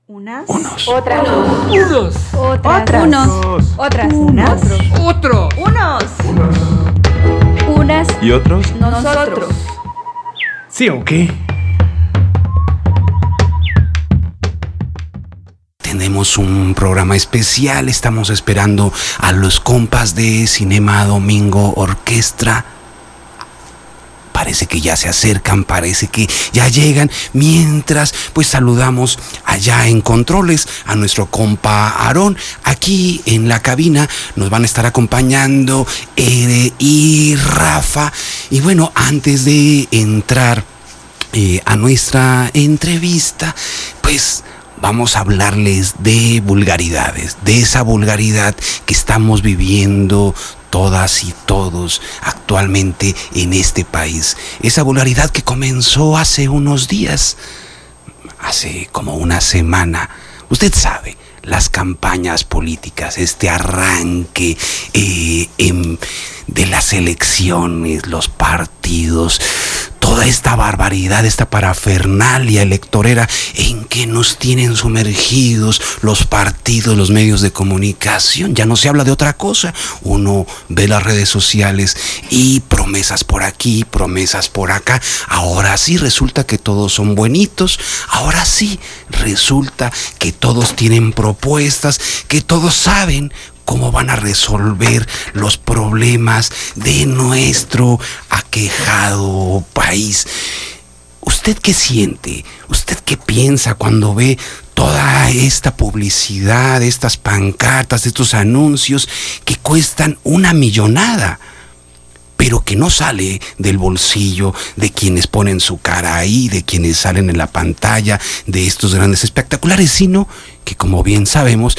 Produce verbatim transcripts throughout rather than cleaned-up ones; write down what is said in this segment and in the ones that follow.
Unas. Unos. Otras. Unos. Otras. Otras. Unos. Otras. Unas. Otros. Unos. Unas. ¿Y otros? Nosotros. ¿Sí o qué? Tenemos un programa especial, estamos esperando a los compas de Cinema Domingo Orquestra. Parece que ya se acercan, parece que ya llegan. Mientras, pues saludamos allá en controles a nuestro compa Aarón. Aquí en la cabina nos van a estar acompañando Ere y Rafa. Y bueno, antes de entrar eh, a nuestra entrevista, pues vamos a hablarles de vulgaridades, de esa vulgaridad que estamos viviendo todas y todos actualmente en este país. Esa vulgaridad que comenzó hace unos días, hace como una semana. Usted sabe, las campañas políticas, este arranque eh, en, de las elecciones, los partidos, toda esta barbaridad, esta parafernalia electorera en que nos tienen sumergidos los partidos, los medios de comunicación. Ya no se habla de otra cosa. Uno ve las redes sociales y promesas por aquí, promesas por acá. Ahora sí resulta que todos son buenitos. Ahora sí resulta que todos tienen propuestas, que todos saben cómo van a resolver los problemas de nuestro aquejado país. ¿Usted qué siente? ¿Usted qué piensa cuando ve toda esta publicidad, estas pancartas, estos anuncios que cuestan una millonada, pero que no sale del bolsillo de quienes ponen su cara ahí, de quienes salen en la pantalla de estos grandes espectaculares, sino que, como bien sabemos,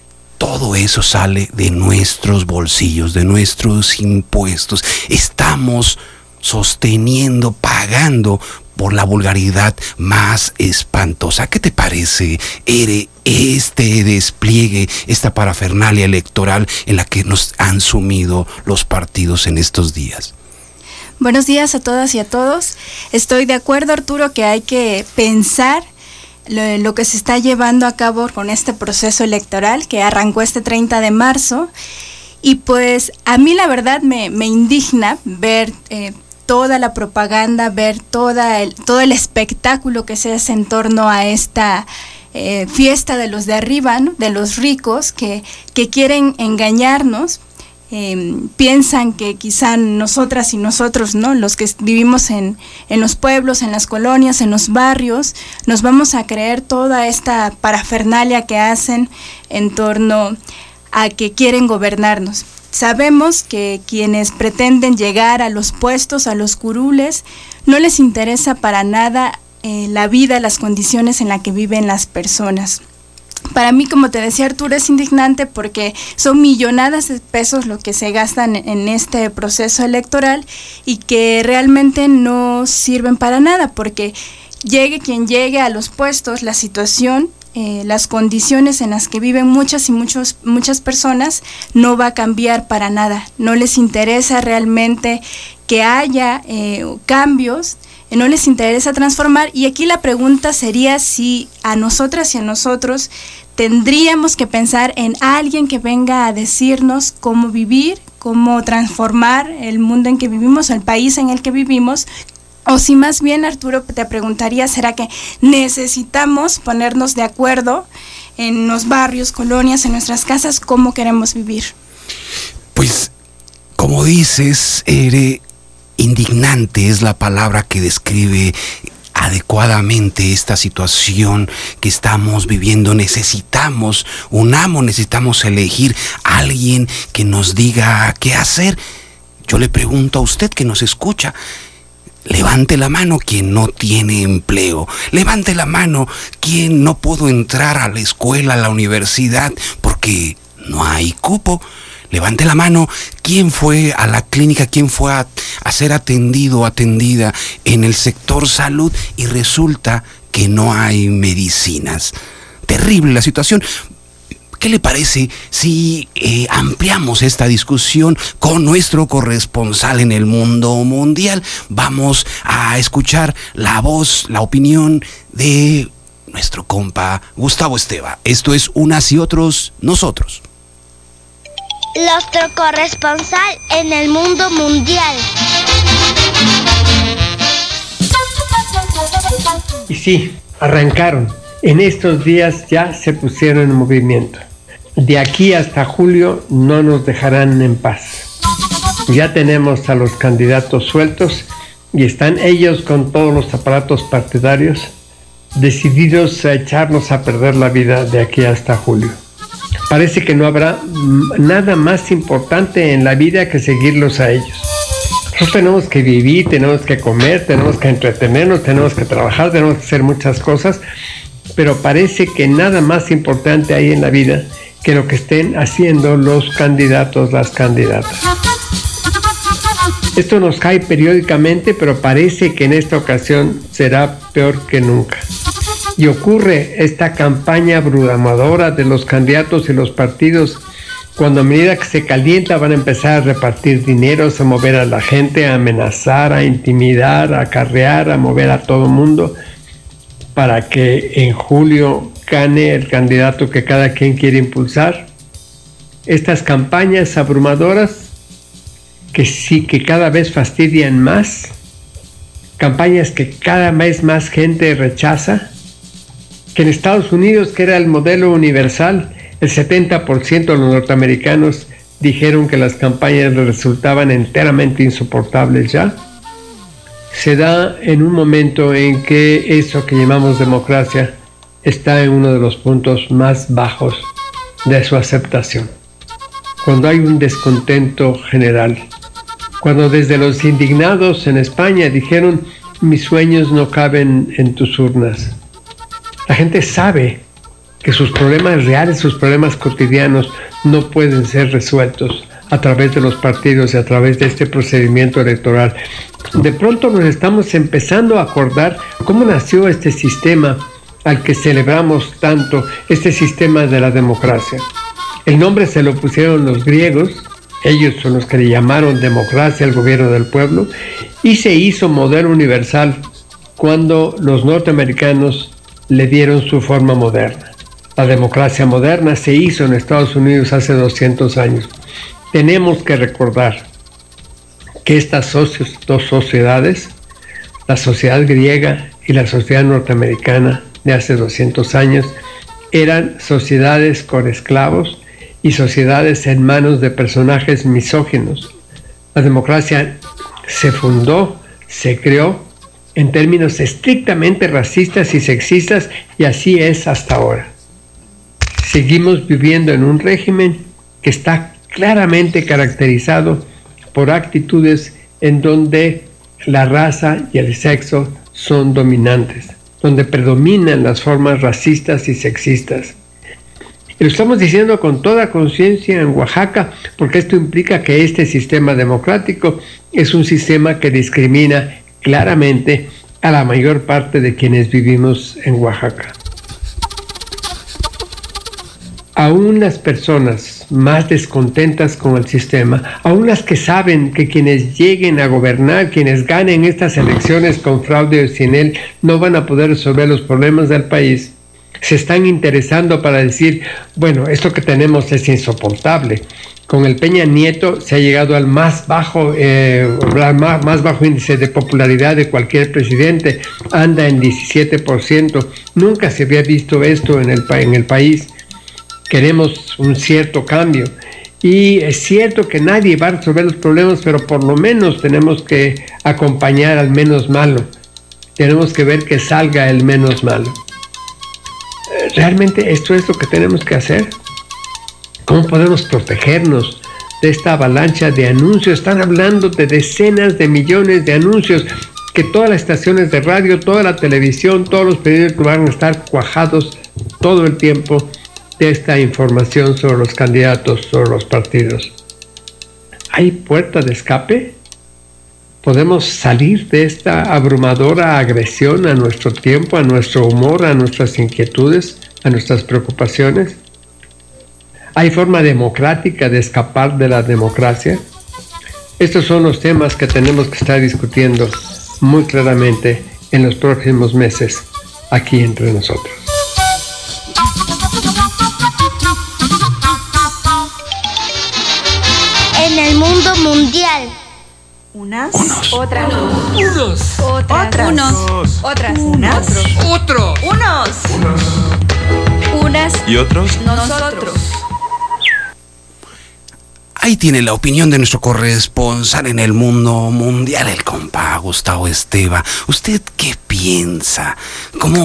todo eso sale de nuestros bolsillos, de nuestros impuestos? Estamos sosteniendo, pagando por la vulgaridad más espantosa. ¿Qué te parece, Ere, este despliegue, esta parafernalia electoral en la que nos han sumido los partidos en estos días? Buenos días a todas y a todos. Estoy de acuerdo, Arturo, que hay que pensar Lo, lo que se está llevando a cabo con este proceso electoral que arrancó este treinta de marzo, y pues a mí la verdad me, me indigna ver eh, toda la propaganda, ver toda el, todo el espectáculo que se hace en torno a esta eh, fiesta de los de arriba, ¿no? De los ricos que, que quieren engañarnos. Eh, piensan que quizá nosotras y nosotros, ¿no?, los que vivimos en, en los pueblos, en las colonias, en los barrios, nos vamos a creer toda esta parafernalia que hacen en torno a que quieren gobernarnos. Sabemos que quienes pretenden llegar a los puestos, a los curules, no les interesa para nada eh, la vida, las condiciones en las que viven las personas. Para mí, como te decía, Arturo, es indignante porque son millonadas de pesos lo que se gastan en este proceso electoral y que realmente no sirven para nada, porque llegue quien llegue a los puestos, la situación, eh, las condiciones en las que viven muchas y muchos, muchas personas no va a cambiar para nada. No les interesa realmente que haya eh, cambios, no les interesa transformar, y aquí la pregunta sería si a nosotras y a nosotros tendríamos que pensar en alguien que venga a decirnos cómo vivir, cómo transformar el mundo en que vivimos, el país en el que vivimos, o si más bien, Arturo, te preguntaría, ¿será que necesitamos ponernos de acuerdo en los barrios, colonias, en nuestras casas, cómo queremos vivir? Pues, como dices, Ere, indignante es la palabra que describe adecuadamente esta situación que estamos viviendo. Necesitamos un amo, necesitamos elegir a alguien que nos diga qué hacer. Yo le pregunto a usted que nos escucha, levante la mano quien no tiene empleo, levante la mano quien no pudo entrar a la escuela, a la universidad, porque no hay cupo. Levante la mano quién fue a la clínica, quién fue a, a ser atendido, atendida en el sector salud y resulta que no hay medicinas. Terrible la situación. ¿Qué le parece si eh, ampliamos esta discusión con nuestro corresponsal en el mundo mundial? Vamos a escuchar la voz, la opinión de nuestro compa Gustavo Esteva. Esto es Unas y Otros, Nosotros. Nuestro corresponsal en el mundo mundial. Y sí, arrancaron. En estos días ya se pusieron en movimiento. De aquí hasta julio no nos dejarán en paz. Ya tenemos a los candidatos sueltos y están ellos con todos los aparatos partidarios decididos a echarnos a perder la vida de aquí hasta julio. Parece que no habrá nada más importante en la vida que seguirlos a ellos. Nosotros tenemos que vivir, tenemos que comer, tenemos que entretenernos, tenemos que trabajar, tenemos que hacer muchas cosas, pero parece que nada más importante hay en la vida que lo que estén haciendo los candidatos, las candidatas. Esto nos cae periódicamente, pero parece que en esta ocasión será peor que nunca. Y ocurre esta campaña abrumadora de los candidatos y los partidos, cuando a medida que se calienta van a empezar a repartir dineros, a mover a la gente, a amenazar, a intimidar, a acarrear, a mover a todo mundo, para que en julio gane el candidato que cada quien quiere impulsar. Estas campañas abrumadoras que sí que cada vez fastidian más, campañas que cada vez más gente rechaza, que en Estados Unidos, que era el modelo universal, el setenta por ciento de los norteamericanos dijeron que las campañas les resultaban enteramente insoportables ya, se da en un momento en que eso que llamamos democracia está en uno de los puntos más bajos de su aceptación. Cuando hay un descontento general, cuando desde los indignados en España dijeron: mis sueños no caben en tus urnas. La gente sabe que sus problemas reales, sus problemas cotidianos no pueden ser resueltos a través de los partidos y a través de este procedimiento electoral. De pronto nos estamos empezando a acordar cómo nació este sistema al que celebramos tanto, este sistema de la democracia. El nombre se lo pusieron los griegos, ellos son los que le llamaron democracia al gobierno del pueblo, y se hizo modelo universal cuando los norteamericanos le dieron su forma moderna. La democracia moderna se hizo en Estados Unidos hace doscientos años. Tenemos que recordar que estas socios, dos sociedades, la sociedad griega y la sociedad norteamericana de hace doscientos años, eran sociedades con esclavos y sociedades en manos de personajes misóginos. La democracia se fundó, se creó en términos estrictamente racistas y sexistas, y así es hasta ahora. Seguimos viviendo en un régimen que está claramente caracterizado por actitudes en donde la raza y el sexo son dominantes, donde predominan las formas racistas y sexistas. Y lo estamos diciendo con toda conciencia en Oaxaca, porque esto implica que este sistema democrático es un sistema que discrimina claramente a la mayor parte de quienes vivimos en Oaxaca. Aún las personas más descontentas con el sistema, aún las que saben que quienes lleguen a gobernar, quienes ganen estas elecciones con fraude o sin él, no van a poder resolver los problemas del país, se están interesando para decir: bueno, esto que tenemos es insoportable. Con el Peña Nieto se ha llegado al más bajo, eh, más, más bajo índice de popularidad de cualquier presidente, anda en diecisiete por ciento. Nunca se había visto esto en el, en el país. Queremos un cierto cambio. Y es cierto que nadie va a resolver los problemas, pero por lo menos tenemos que acompañar al menos malo. Tenemos que ver que salga el menos malo. ¿Realmente esto es lo que tenemos que hacer? ¿Cómo podemos protegernos de esta avalancha de anuncios? Están hablando de decenas de millones de anuncios, que todas las estaciones de radio, toda la televisión, todos los periódicos van a estar cuajados todo el tiempo de esta información sobre los candidatos, sobre los partidos. ¿Hay puerta de escape? ¿Podemos salir de esta abrumadora agresión a nuestro tiempo, a nuestro humor, a nuestras inquietudes, a nuestras preocupaciones? ¿Hay forma democrática de escapar de la democracia? Estos son los temas que tenemos que estar discutiendo muy claramente en los próximos meses aquí entre nosotros. mundial. Unas, Unos. otras, Unos. otras, Unos. otras, unas, Otros. unos, Unas. ¿Y otros? nosotros. Ahí tiene la opinión de nuestro corresponsal en el mundo mundial, el compa Gustavo Esteva. ¿Usted qué piensa? ¿Cómo,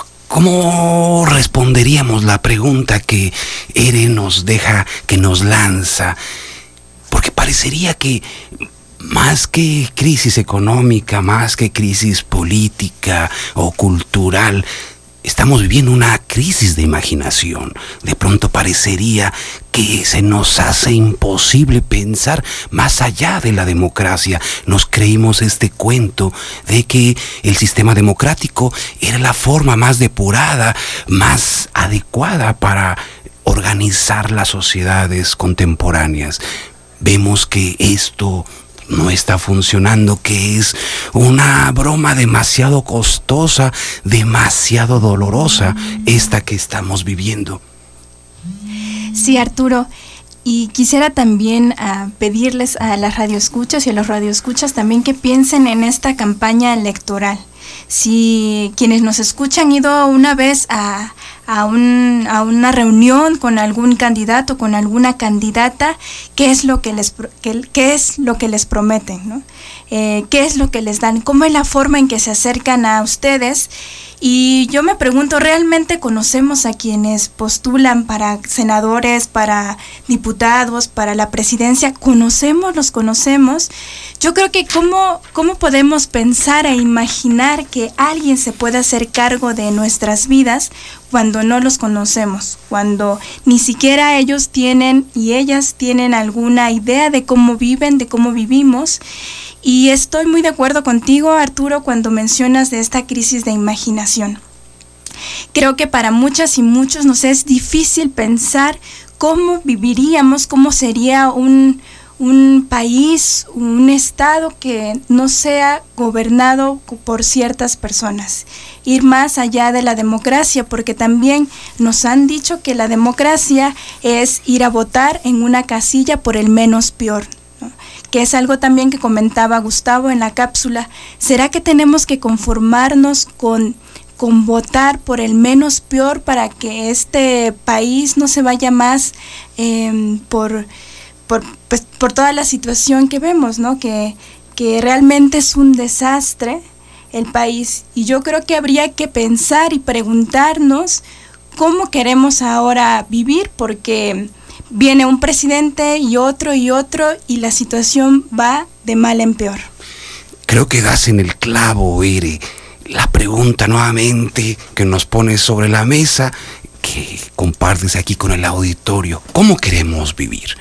cómo responderíamos la pregunta que Ere nos deja, que nos lanza? Porque parecería que más que crisis económica, más que crisis política o cultural, estamos viviendo una crisis de imaginación. De pronto parecería que se nos hace imposible pensar más allá de la democracia. Nos creímos este cuento de que el sistema democrático era la forma más depurada, más adecuada para organizar las sociedades contemporáneas. Vemos que esto no está funcionando, que es una broma demasiado costosa, demasiado dolorosa, esta que estamos viviendo. Sí, Arturo, y quisiera también uh, pedirles a las radioescuchas y a los radioescuchas también que piensen en esta campaña electoral. Si quienes nos escuchan han ido una vez a, a, un, a una reunión con algún candidato, con alguna candidata, ¿qué es lo que les, qué, qué es lo que les prometen, ¿no? Eh, ¿Qué es lo que les dan? ¿Cómo es la forma en que se acercan a ustedes? Y yo me pregunto, ¿realmente conocemos a quienes postulan para senadores, para diputados, para la presidencia? ¿Conocemos? ¿Los conocemos? Yo creo que cómo, cómo podemos pensar e imaginar que alguien se pueda hacer cargo de nuestras vidas cuando no los conocemos, cuando ni siquiera ellos tienen y ellas tienen alguna idea de cómo viven, de cómo vivimos. Y estoy muy de acuerdo contigo, Arturo, cuando mencionas de esta crisis de imaginación. Creo que para muchas y muchos nos es difícil pensar cómo viviríamos, cómo sería un, un país, un estado que no sea gobernado por ciertas personas. Ir más allá de la democracia, porque también nos han dicho que la democracia es ir a votar en una casilla por el menos peor, ¿no? Que es algo también que comentaba Gustavo en la cápsula. ¿Será que tenemos que conformarnos con, con votar por el menos peor para que este país no se vaya más eh, por, por, pues, por toda la situación que vemos, ¿no? Que, que realmente es un desastre el país? Y yo creo que habría que pensar y preguntarnos cómo queremos ahora vivir, porque viene un presidente y otro y otro y la situación va de mal en peor. Creo que das en el clavo, Ere. La pregunta nuevamente que nos pones sobre la mesa, que compartes aquí con el auditorio: ¿cómo queremos vivir?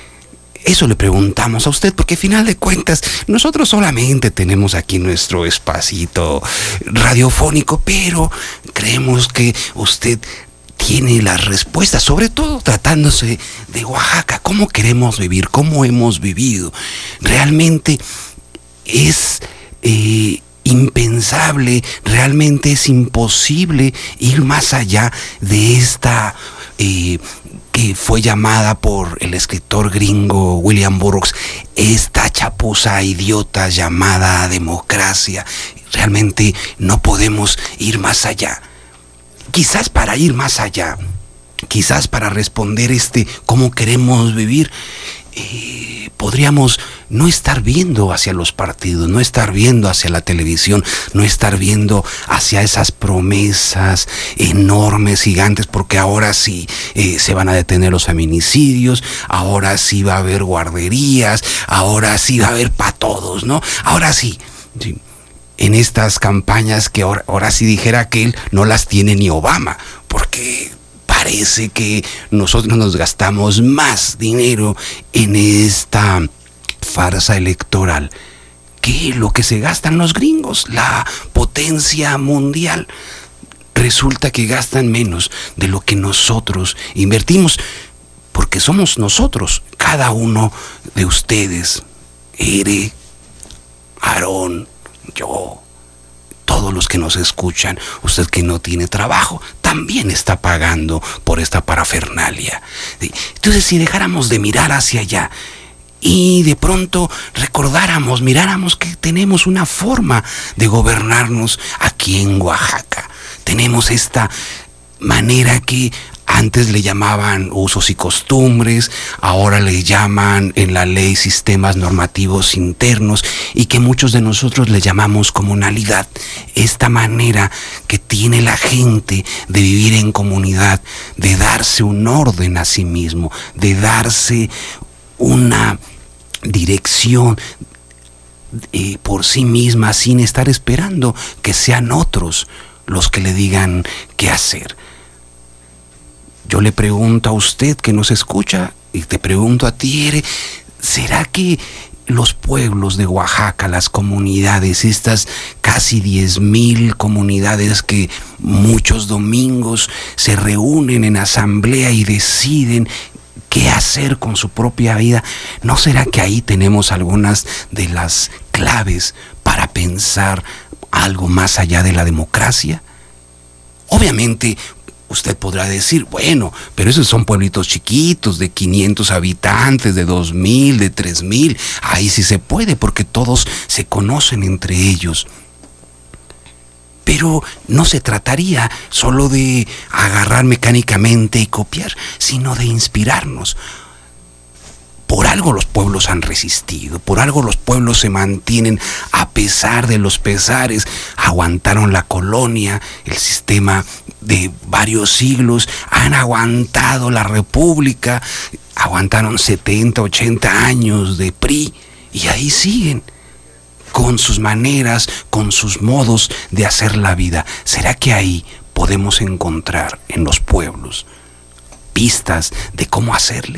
Eso le preguntamos a usted, porque al final de cuentas nosotros solamente tenemos aquí nuestro espacito radiofónico, pero creemos que usted tiene las respuestas, sobre todo tratándose de Oaxaca. ¿Cómo queremos vivir? ¿Cómo hemos vivido? Realmente es eh, impensable, realmente es imposible ir más allá de esta eh, que fue llamada por el escritor gringo William Burroughs, esta chapuza idiota llamada democracia. Realmente no podemos ir más allá. Quizás para ir más allá, quizás para responder este cómo queremos vivir, eh, podríamos no estar viendo hacia los partidos, no estar viendo hacia la televisión, no estar viendo hacia esas promesas enormes, gigantes, porque ahora sí eh, se van a detener los feminicidios, ahora sí va a haber guarderías, ahora sí va a haber para todos, ¿no? Ahora sí, sí. En estas campañas que ahora, ahora sí dijera aquel, no las tiene ni Obama, porque parece que nosotros nos gastamos más dinero en esta farsa electoral que lo que se gastan los gringos, la potencia mundial. Resulta que gastan menos de lo que nosotros invertimos, porque somos nosotros, cada uno de ustedes, Ere, Aarón, yo, todos los que nos escuchan, usted que no tiene trabajo, también está pagando por esta parafernalia. Entonces, si dejáramos de mirar hacia allá y de pronto recordáramos, miráramos que tenemos una forma de gobernarnos aquí en Oaxaca. Tenemos esta manera que antes le llamaban usos y costumbres, ahora le llaman en la ley sistemas normativos internos y que muchos de nosotros le llamamos comunalidad. Esta manera que tiene la gente de vivir en comunidad, de darse un orden a sí mismo, de darse una dirección eh, por sí misma sin estar esperando que sean otros los que le digan qué hacer. Yo le pregunto a usted que nos escucha y te pregunto a ti, Ere, ¿será que los pueblos de Oaxaca, las comunidades, estas casi diez mil comunidades que muchos domingos se reúnen en asamblea y deciden qué hacer con su propia vida, ¿no será que ahí tenemos algunas de las claves para pensar algo más allá de la democracia? Obviamente, usted podrá decir, bueno, pero esos son pueblitos chiquitos de quinientos habitantes, de dos mil, de tres mil. Ahí sí se puede porque todos se conocen entre ellos. Pero no se trataría solo de agarrar mecánicamente y copiar, sino de inspirarnos. Por algo los pueblos han resistido, por algo los pueblos se mantienen a pesar de los pesares, aguantaron la colonia, el sistema de varios siglos, han aguantado la república, aguantaron setenta, ochenta años de P R I y ahí siguen con sus maneras, con sus modos de hacer la vida. ¿Será que ahí podemos encontrar en los pueblos pistas de cómo hacerle?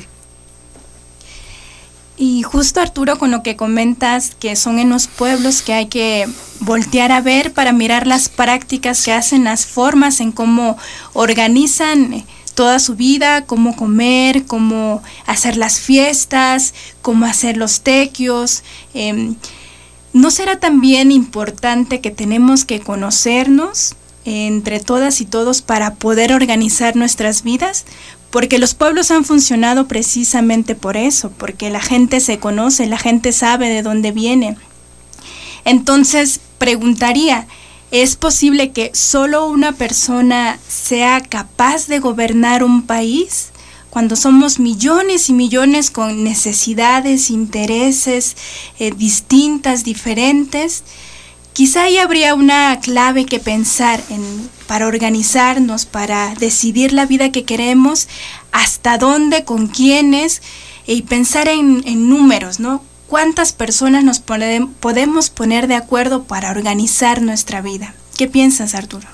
Y justo, Arturo, con lo que comentas, que son en los pueblos que hay que voltear a ver para mirar las prácticas que hacen, las formas en cómo organizan toda su vida, cómo comer, cómo hacer las fiestas, cómo hacer los tequios. Eh, ¿No será también importante que tenemos que conocernos eh, entre todas y todos para poder organizar nuestras vidas? Porque los pueblos han funcionado precisamente por eso, porque la gente se conoce, la gente sabe de dónde viene. Entonces, preguntaría, ¿es posible que solo una persona sea capaz de gobernar un país? Cuando somos millones y millones con necesidades, intereses eh, distintas, diferentes, quizá ahí habría una clave que pensar en, para organizarnos, para decidir la vida que queremos, hasta dónde, con quiénes, y pensar en, en números, ¿no? ¿Cuántas personas nos pone, podemos poner de acuerdo para organizar nuestra vida? ¿Qué piensas, Arturo?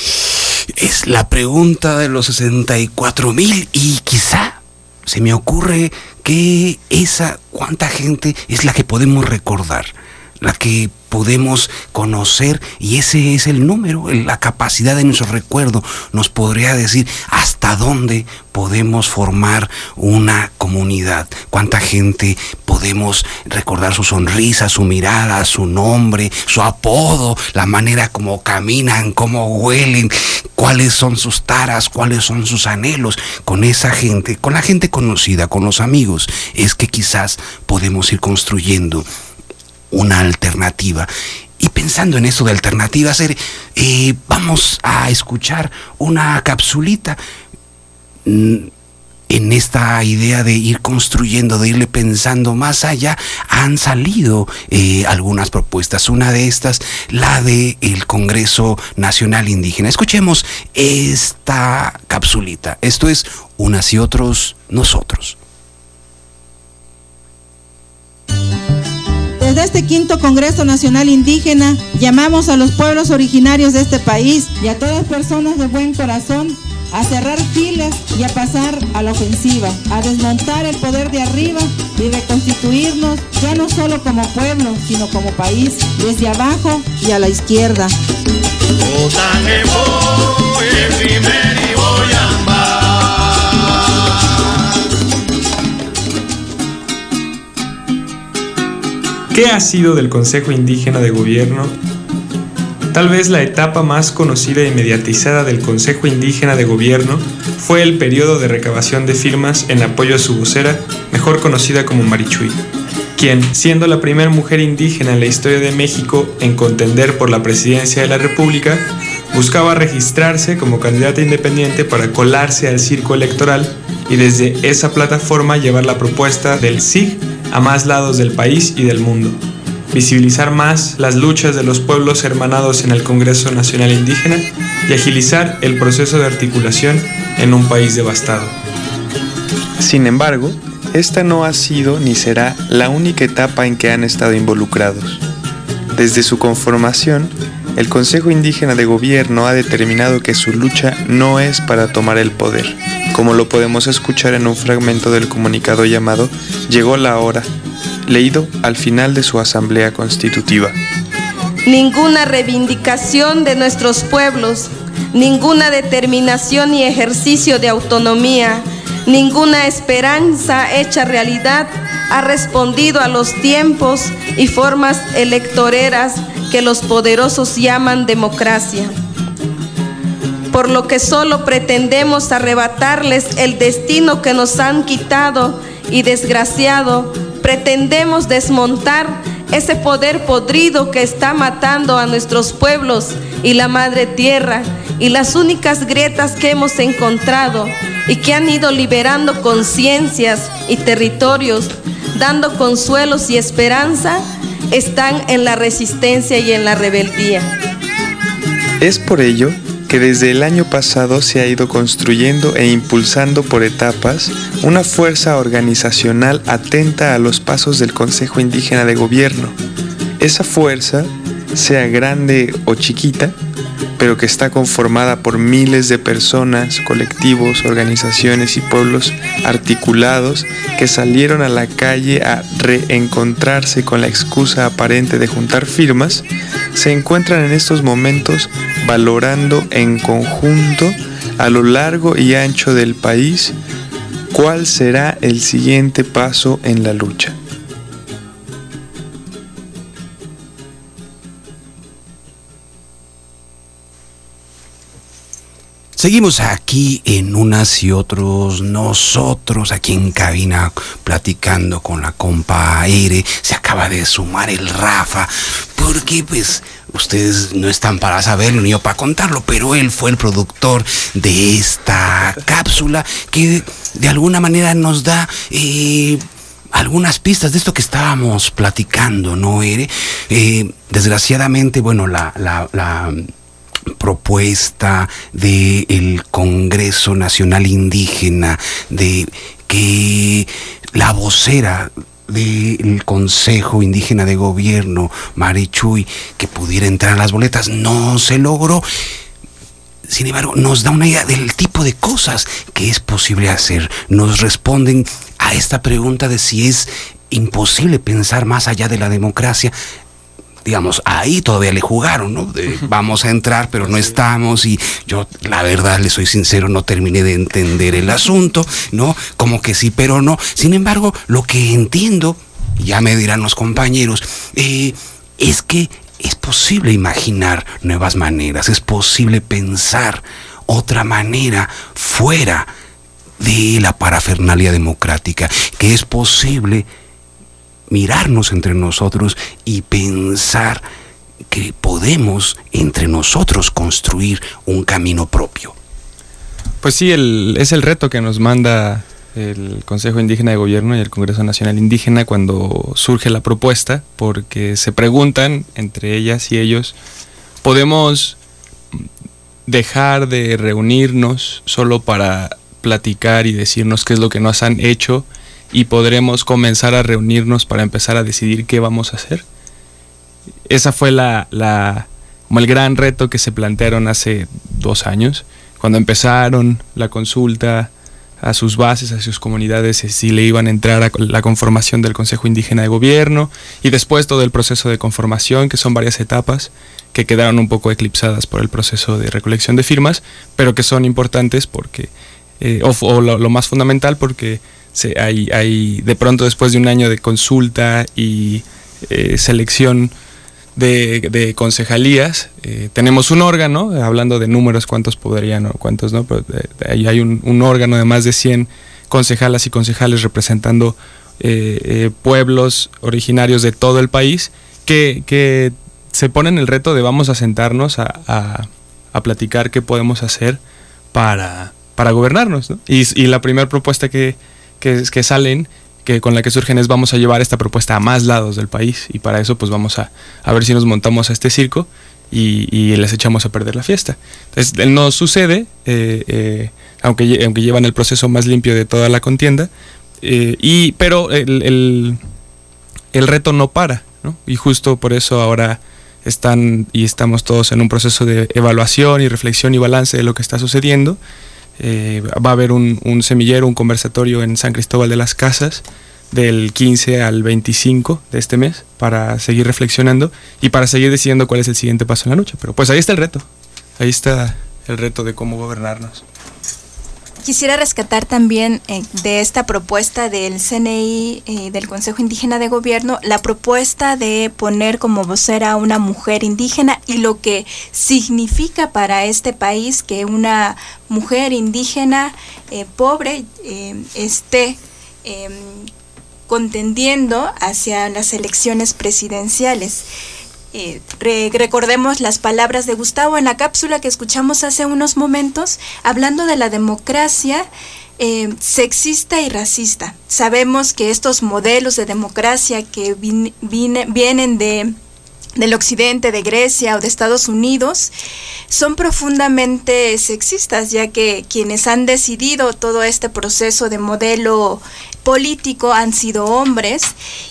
Es la pregunta de los sesenta y cuatro mil y quizá se me ocurre que esa cuánta gente es la que podemos recordar, la que podemos conocer, y ese es el número, la capacidad de nuestro recuerdo nos podría decir hasta dónde podemos formar una comunidad, cuánta gente podemos recordar su sonrisa, su mirada, su nombre, su apodo, la manera como caminan, cómo huelen, cuáles son sus taras, cuáles son sus anhelos. Con esa gente, con la gente conocida, con los amigos, es que quizás podemos ir construyendo una alternativa. Y pensando en eso de alternativas, eh, vamos a escuchar una capsulita en esta idea de ir construyendo, de irle pensando más allá. Han salido eh, algunas propuestas, una de estas, la de el Congreso Nacional Indígena. Escuchemos esta capsulita. Esto es Unas y Otros, Nosotros. Desde este quinto Congreso Nacional Indígena, llamamos a los pueblos originarios de este país y a todas personas de buen corazón a cerrar filas y a pasar a la ofensiva, a desmontar el poder de arriba y reconstituirnos ya no solo como pueblo, sino como país, desde abajo y a la izquierda. ¿Qué ha sido del Consejo Indígena de Gobierno? Tal vez la etapa más conocida y mediatizada del Consejo Indígena de Gobierno fue el periodo de recabación de firmas en apoyo a su vocera, mejor conocida como Marichuy. quien, siendo la primera mujer indígena en la historia de México en contender por la presidencia de la República, buscaba registrarse como candidata independiente para colarse al circo electoral y desde esa plataforma llevar la propuesta del S I G a más lados del país y del mundo, visibilizar más las luchas de los pueblos hermanados en el Congreso Nacional Indígena y agilizar el proceso de articulación en un país devastado. Sin embargo, esta no ha sido ni será la única etapa en que han estado involucrados. Desde su conformación, el Consejo Indígena de Gobierno ha determinado que su lucha no es para tomar el poder, como lo podemos escuchar en un fragmento del comunicado llamado Llegó la hora, leído al final de su asamblea constitutiva. Ninguna reivindicación de nuestros pueblos, ninguna determinación y ejercicio de autonomía, ninguna esperanza hecha realidad ha respondido a los tiempos y formas electoreras que los poderosos llaman democracia. Por lo que solo pretendemos arrebatarles el destino que nos han quitado y desgraciado, pretendemos desmontar ese poder podrido que está matando a nuestros pueblos y la madre tierra, y las únicas grietas que hemos encontrado y que han ido liberando conciencias y territorios, dando consuelos y esperanza, están en la resistencia y en la rebeldía. Es por ello que desde el año pasado se ha ido construyendo e impulsando por etapas una fuerza organizacional atenta a los pasos del Consejo Indígena de Gobierno. Esa fuerza, sea grande o chiquita, pero que está conformada por miles de personas, colectivos, organizaciones y pueblos articulados que salieron a la calle a reencontrarse con la excusa aparente de juntar firmas, se encuentran en estos momentos valorando en conjunto a lo largo y ancho del país cuál será el siguiente paso en la lucha. Seguimos aquí en Unas y Otros, nosotros aquí en cabina platicando con la compa Ere. Se acaba de sumar el Rafa, porque pues ustedes no están para saberlo ni yo para contarlo, pero él fue el productor de esta cápsula que de alguna manera nos da eh, algunas pistas de esto que estábamos platicando, ¿no, Ere? Eh, desgraciadamente, bueno, la... la, la propuesta del Congreso Nacional Indígena de que la vocera del Consejo Indígena de Gobierno, Mari Chuy, que pudiera entrar a las boletas, no se logró. Sin embargo, nos da una idea del tipo de cosas que es posible hacer. Nos responden a esta pregunta de si es imposible pensar más allá de la democracia. Digamos, ahí todavía le jugaron, ¿no? De, vamos a entrar, pero no estamos, y yo, la verdad, le soy sincero, no terminé de entender el asunto, ¿no? Como que sí, pero no. Sin embargo, lo que entiendo, ya me dirán los compañeros, eh, es que es posible imaginar nuevas maneras, es posible pensar otra manera fuera de la parafernalia democrática, que es posible mirarnos entre nosotros y pensar que podemos entre nosotros construir un camino propio. Pues sí, el, es el reto que nos manda el Consejo Indígena de Gobierno y el Congreso Nacional Indígena cuando surge la propuesta, porque se preguntan entre ellas y ellos, ¿podemos dejar de reunirnos solo para platicar y decirnos qué es lo que nos han hecho, y podremos comenzar a reunirnos para empezar a decidir qué vamos a hacer? Esa fue la, la, como el gran reto que se plantearon hace dos años, cuando empezaron la consulta a sus bases, a sus comunidades, si le iban a entrar a la conformación del Consejo Indígena de Gobierno, y después todo el proceso de conformación, que son varias etapas que quedaron un poco eclipsadas por el proceso de recolección de firmas, pero que son importantes porque, eh, o, o lo, lo más fundamental, porque Se, hay, hay de pronto, después de un año de consulta y eh, selección de, de concejalías, eh, tenemos un órgano, hablando de números, cuántos podrían o cuántos no, pero eh, hay, hay un, un órgano de más de cien concejalas y concejales representando eh, eh, pueblos originarios de todo el país que, que se ponen el reto de vamos a sentarnos a, a, a platicar qué podemos hacer para, para gobernarnos, ¿no? Y, y la primera propuesta que, que, que salen, que con la que surgen es vamos a llevar esta propuesta a más lados del país, y para eso pues vamos a, a ver si nos montamos a este circo y, y les echamos a perder la fiesta. Entonces no sucede, eh, eh, aunque, aunque llevan el proceso más limpio de toda la contienda, eh, y, pero el, el, el reto no para, ¿no? Y justo por eso ahora están y estamos todos en un proceso de evaluación y reflexión y balance de lo que está sucediendo. Eh, va a haber un, un semillero, un conversatorio en San Cristóbal de las Casas del quince al veinticinco de este mes para seguir reflexionando y para seguir decidiendo cuál es el siguiente paso en la lucha. Pero pues ahí está el reto, ahí está el reto de cómo gobernarnos. Quisiera rescatar también eh, de esta propuesta del C N I, eh, del Consejo Indígena de Gobierno, la propuesta de poner como vocera a una mujer indígena y lo que significa para este país que una mujer indígena eh, pobre eh, esté eh, contendiendo hacia las elecciones presidenciales. Eh, re- recordemos las palabras de Gustavo en la cápsula que escuchamos hace unos momentos, hablando de la democracia eh, sexista y racista. Sabemos que estos modelos de democracia que vin- vine- vienen de del occidente, de Grecia o de Estados Unidos, son profundamente sexistas, ya que quienes han decidido todo este proceso de modelo político han sido hombres.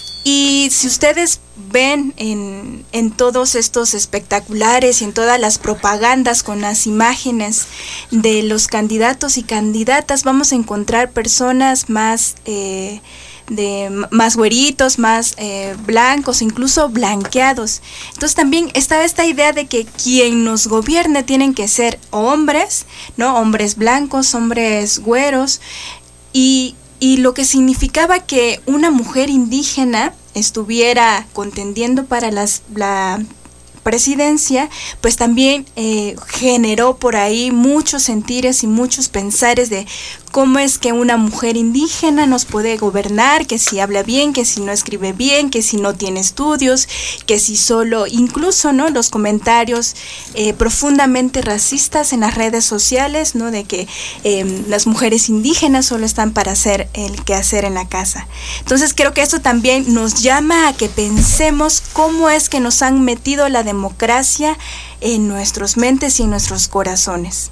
Y si ustedes ven en, en todos estos espectaculares y en todas las propagandas con las imágenes de los candidatos y candidatas, vamos a encontrar personas más eh, de más güeritos, más eh, blancos, incluso blanqueados. Entonces también está esta idea de que quien nos gobierne tienen que ser hombres, ¿no? Hombres blancos, hombres güeros, y Y lo que significaba que una mujer indígena estuviera contendiendo para las, la presidencia, pues también eh, generó por ahí muchos sentires y muchos pensares de cómo es que una mujer indígena nos puede gobernar, que si habla bien, que si no escribe bien, que si no tiene estudios, que si solo, incluso, ¿no?, los comentarios eh, profundamente racistas en las redes sociales, ¿no?, de que eh, las mujeres indígenas solo están para hacer el quehacer en la casa. Entonces creo que esto también nos llama a que pensemos cómo es que nos han metido la democracia en nuestras mentes y en nuestros corazones.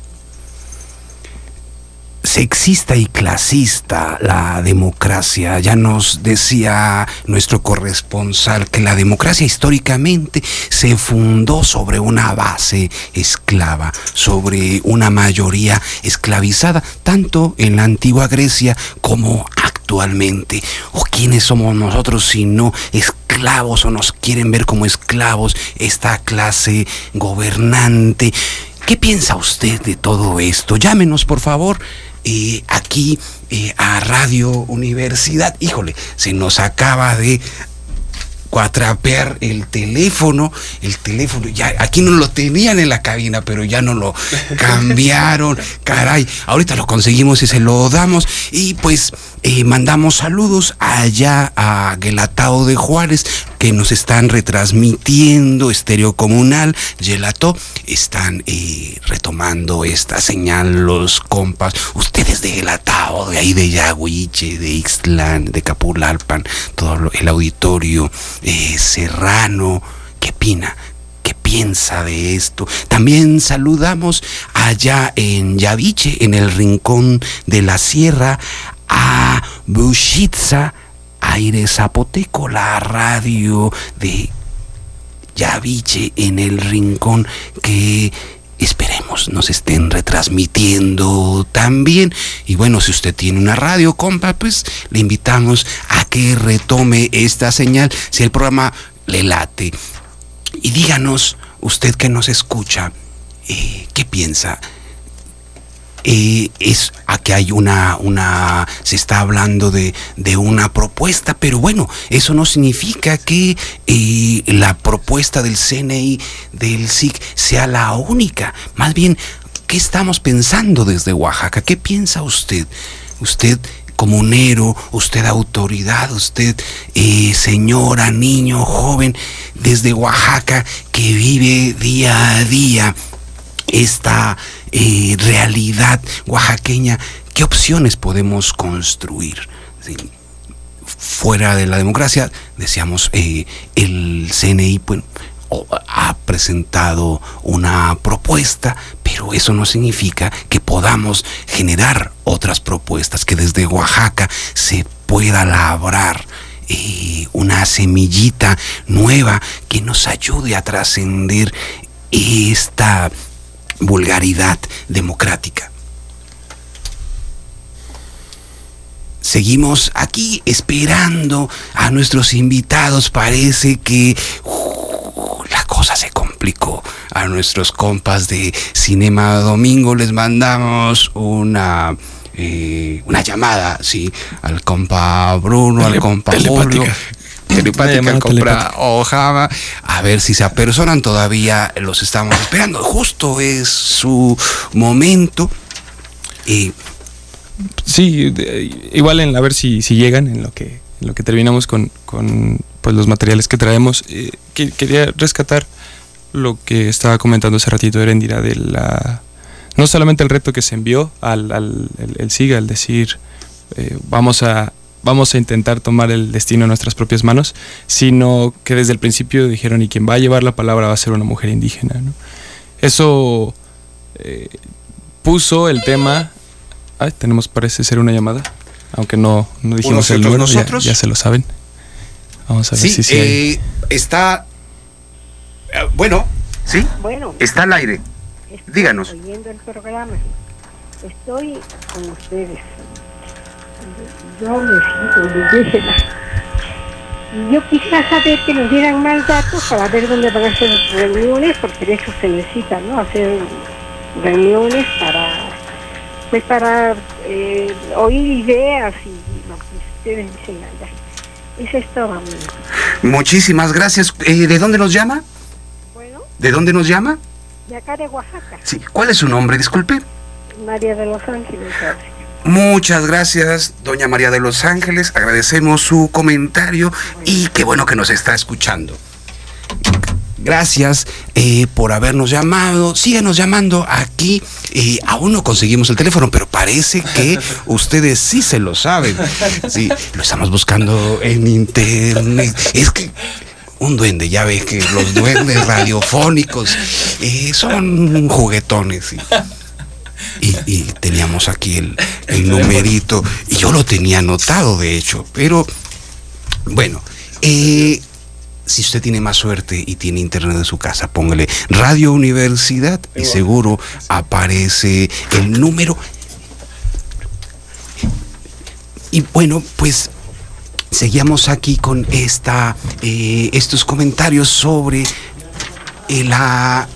Sexista y clasista la democracia. Ya nos decía nuestro corresponsal que la democracia históricamente se fundó sobre una base esclava, sobre una mayoría esclavizada, tanto en la antigua Grecia como actualmente. ¿O quiénes somos nosotros si no esclavos, o nos quieren ver como esclavos esta clase gobernante? ¿Qué piensa usted de todo esto? Llámenos, por favor. Eh, aquí eh, a Radio Universidad. Híjole, se nos acaba de cuatrapear el teléfono, el teléfono, ya aquí no lo tenían en la cabina, pero ya no lo cambiaron, caray, ahorita lo conseguimos y se lo damos, y pues eh, mandamos saludos allá a Guelatao de Juárez, que nos están retransmitiendo, Estéreo Comunal, Gelató, están eh, retomando esta señal los compas, ustedes de Guelatao, de ahí de Yaguiche, de Ixtlán, de Capulalpan, todo el auditorio eh, serrano, ¿qué opina? ¿Qué piensa de esto? También saludamos allá en Yaviche, en el rincón de la sierra, a Bushitza, Aire Zapoteco, la radio de Yaviche en el rincón, que esperemos nos estén retransmitiendo también. Y bueno, si usted tiene una radio, compa, pues le invitamos a que retome esta señal si el programa le late. Y díganos, usted que nos escucha, eh, ¿qué piensa? Eh, es aquí hay una, una, se está hablando de, de una propuesta, pero bueno, eso no significa que eh, la propuesta del C N I, del S I C, sea la única. Más bien, ¿qué estamos pensando desde Oaxaca? ¿Qué piensa usted? Usted comunero, usted autoridad, usted eh, señora, niño, joven, desde Oaxaca, que vive día a día esta eh, realidad oaxaqueña, ¿qué opciones podemos construir? ¿Sí? Fuera de la democracia, decíamos, eh, el C N I pues, ha presentado una propuesta, pero eso no significa que podamos generar otras propuestas, que desde Oaxaca se pueda labrar eh, una semillita nueva que nos ayude a trascender esta vulgaridad democrática. Seguimos aquí esperando a nuestros invitados. Parece que uh, la cosa se complicó. A nuestros compas de Cinema Domingo les mandamos una eh, una llamada, sí, al compa Bruno, Tele- al compa Julio. Telepática, al compa Ojama, a ver si se apersonan. Todavía los estamos esperando. Justo es su momento. Eh, Sí, de, igual en a ver si, si llegan en lo que en lo que terminamos con, con pues los materiales que traemos. Eh, que, quería rescatar lo que estaba comentando hace ratito Erendira, de la no solamente el reto que se envió al, al el, el SIGA, al decir eh, vamos a vamos a intentar tomar el destino en nuestras propias manos, sino que desde el principio dijeron, y quien va a llevar la palabra va a ser una mujer indígena, ¿no? Eso eh, puso el tema. Ay, tenemos, parece ser una llamada, aunque no, no dijimos el número, ya, ya se lo saben. Vamos a ver sí, si sí hay. Eh, está, eh, bueno, sí, bueno, está al aire. Estoy Díganos. oyendo el programa. Estoy con ustedes. Yo me siento indígena. Y yo quisiera saber que nos dieran más datos para ver dónde van a hacer reuniones, porque de eso se necesita, ¿no? Hacer reuniones para... pues para eh, oír ideas y lo que ustedes dicen allá. Eso es todo, amigo. Muchísimas gracias. Eh, ¿De dónde nos llama? Bueno. ¿De dónde nos llama? De acá de Oaxaca. Sí. ¿Cuál es su nombre? Disculpe. María de los Ángeles. Muchas gracias, doña María de los Ángeles. Agradecemos su comentario y qué bueno que nos está escuchando. Gracias eh, por habernos llamado. Síganos llamando aquí. Eh, aún no conseguimos el teléfono, pero parece que ustedes sí se lo saben. Sí, lo estamos buscando en internet. Es que un duende, ya ves que los duendes radiofónicos eh, son juguetones. ¿Sí? Y, y teníamos aquí el, el numerito. Y yo lo tenía anotado, de hecho. Pero, bueno, eh... si usted tiene más suerte y tiene internet en su casa, póngale Radio Universidad y seguro aparece el número. Y bueno, pues seguimos aquí con esta eh, estos comentarios sobre eh, la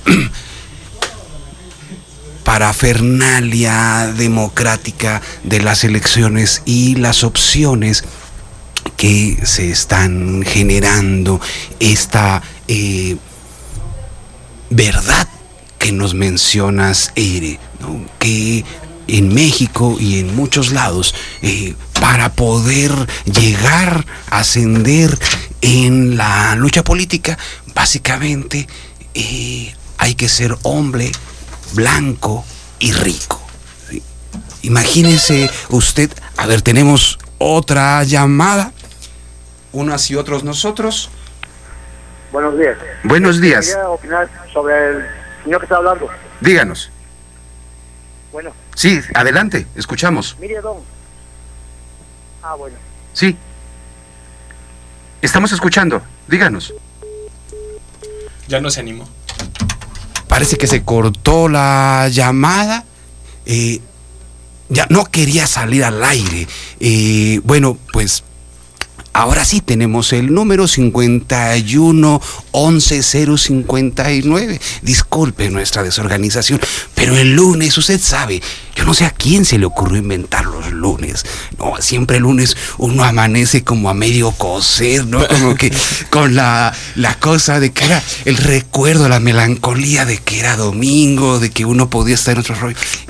parafernalia democrática de las elecciones y las opciones que se están generando, esta eh, verdad que nos mencionas, Ere, ¿no? Que en México y en muchos lados, eh, para poder llegar a ascender en la lucha política, básicamente eh, hay que ser hombre, blanco y rico. ¿Sí? Imagínese usted, a ver, tenemos otra llamada, unas y otros nosotros. Buenos días. Buenos días. Quería opinar sobre el señor que está hablando. Díganos. Bueno. Sí, adelante, escuchamos. Mire, don. Ah, bueno. Sí. Estamos escuchando, díganos. Ya no se animó. Parece que se cortó la llamada. Eh, ya no quería salir al aire. Eh, bueno, pues ahora sí tenemos el número cincuenta y uno once cero cincuenta y nueve. Disculpe nuestra desorganización, pero el lunes, usted sabe, yo no sé a quién se le ocurrió inventar los lunes. No, siempre el lunes uno amanece como a medio coser, ¿no? Como que con la, la cosa de que era el recuerdo, la melancolía de que era domingo, de que uno podía estar en otro rollo. Y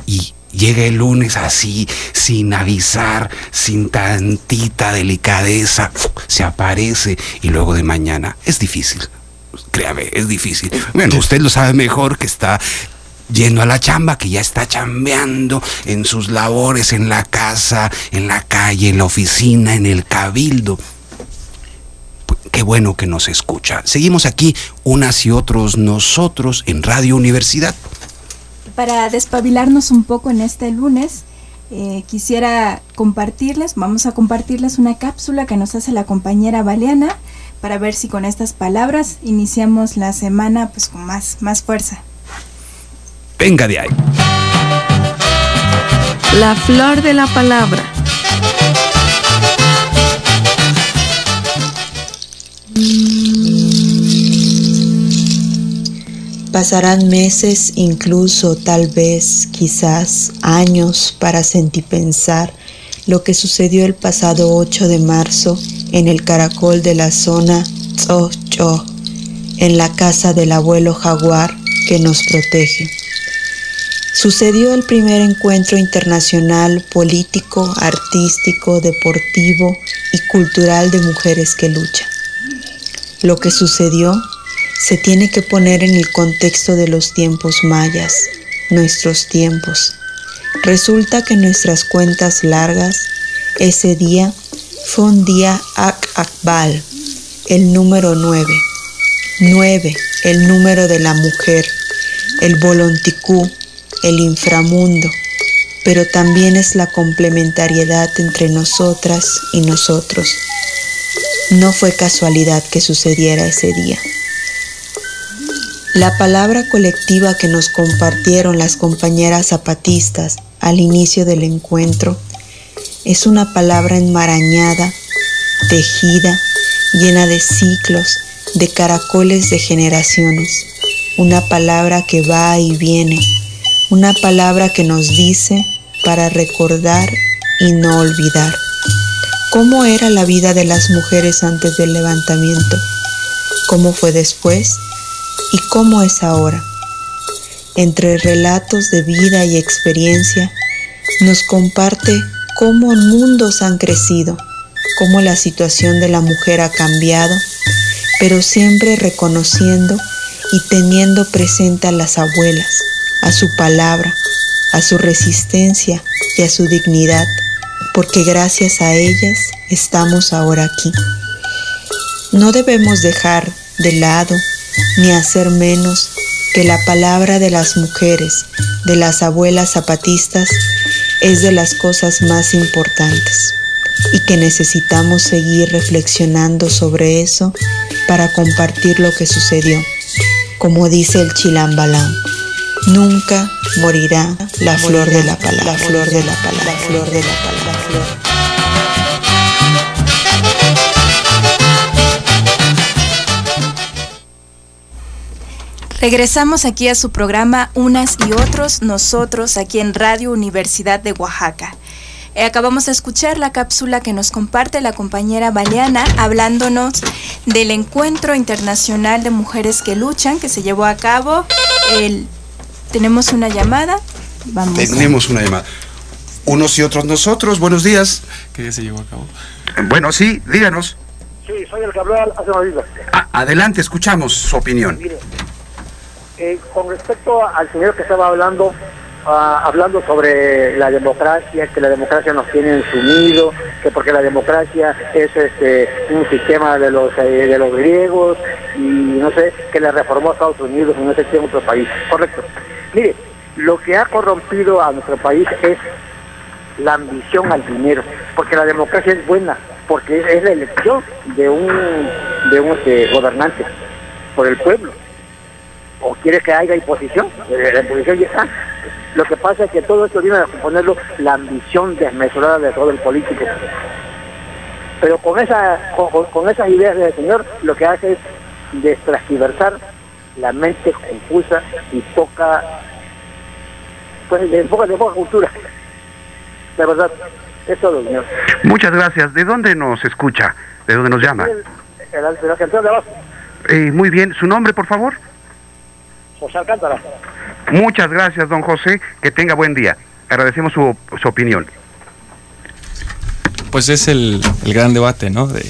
llega el lunes así, sin avisar, sin tantita delicadeza, se aparece y luego de mañana. Es difícil, créame, es difícil. Bueno, usted lo sabe mejor, que está yendo a la chamba, que ya está chambeando en sus labores, en la casa, en la calle, en la oficina, en el cabildo. Qué bueno que nos escucha. Seguimos aquí, unas y otros nosotros, en Radio Universidad. Para despabilarnos un poco en este lunes, eh, quisiera compartirles, vamos a compartirles una cápsula que nos hace la compañera Valiana, para ver si con estas palabras iniciamos la semana pues con más, más fuerza. Venga de ahí. La flor de la palabra. Pasarán meses, incluso tal vez, quizás años, para sentipensar lo que sucedió el pasado ocho de marzo en el caracol de la zona Tsocho, en la casa del abuelo jaguar que nos protege. Sucedió el primer encuentro internacional político, artístico, deportivo y cultural de mujeres que luchan. Lo que sucedió se tiene que poner en el contexto de los tiempos mayas, nuestros tiempos. Resulta que en nuestras cuentas largas, ese día fue un día Ak-Akbal, el número nueve. Nueve, el número de la mujer, el Bolonticú, el inframundo, pero también es la complementariedad entre nosotras y nosotros. No fue casualidad que sucediera ese día. La palabra colectiva que nos compartieron las compañeras zapatistas al inicio del encuentro es una palabra enmarañada, tejida, llena de ciclos, de caracoles de generaciones. Una palabra que va y viene, una palabra que nos dice para recordar y no olvidar. ¿Cómo era la vida de las mujeres antes del levantamiento? ¿Cómo fue después? ¿Y cómo es ahora? Entre relatos de vida y experiencia, nos comparte cómo mundos han crecido, cómo la situación de la mujer ha cambiado, pero siempre reconociendo y teniendo presente a las abuelas, a su palabra, a su resistencia y a su dignidad, porque gracias a ellas estamos ahora aquí. No debemos dejar de lado ni hacer menos que la palabra de las mujeres, de las abuelas zapatistas, es de las cosas más importantes y que necesitamos seguir reflexionando sobre eso para compartir lo que sucedió. Como dice el Chilambalán, nunca morirá la flor de la palabra, la flor de la palabra, la flor de la palabra, la flor. Regresamos aquí a su programa Unas y Otros, nosotros, aquí en Radio Universidad de Oaxaca. Eh, acabamos de escuchar la cápsula que nos comparte la compañera Valiana, hablándonos del Encuentro Internacional de Mujeres que Luchan, que se llevó a cabo. El, tenemos una llamada. Vamos Tenemos a... una llamada. Unos y otros nosotros, buenos días. ¿Qué día se llevó a cabo? Bueno, sí, díganos. Sí, soy el que habló hace una vida. Ah, adelante, escuchamos su opinión. Mire, eh, con respecto al señor que estaba hablando, uh, hablando sobre la democracia, que la democracia nos tiene sumido, que porque la democracia es este un sistema de los eh, de los griegos y no sé, que le reformó a Estados Unidos y no sé qué en otro país. Correcto. Mire, lo que ha corrompido a nuestro país es la ambición al dinero, porque la democracia es buena, porque es, es la elección de un de un este, gobernante por el pueblo. ¿O quiere que haya imposición? La imposición ya está. Lo que pasa es que todo esto viene a componerlo la ambición desmesurada de todo el político. Pero con esa con, con esas ideas del señor, lo que hace es destransversar la mente confusa y poca, pues de poca, de poca cultura. De verdad, es todo, señor. Muchas gracias. ¿De dónde nos escucha? ¿De dónde nos llama? De la, de la canción de abajo. Eh, muy bien. ¿Su nombre, por favor? José Alcántara. Muchas gracias, don José. Que tenga buen día. agradecemos su, su opinión. Pues es el, el gran debate, ¿no? De,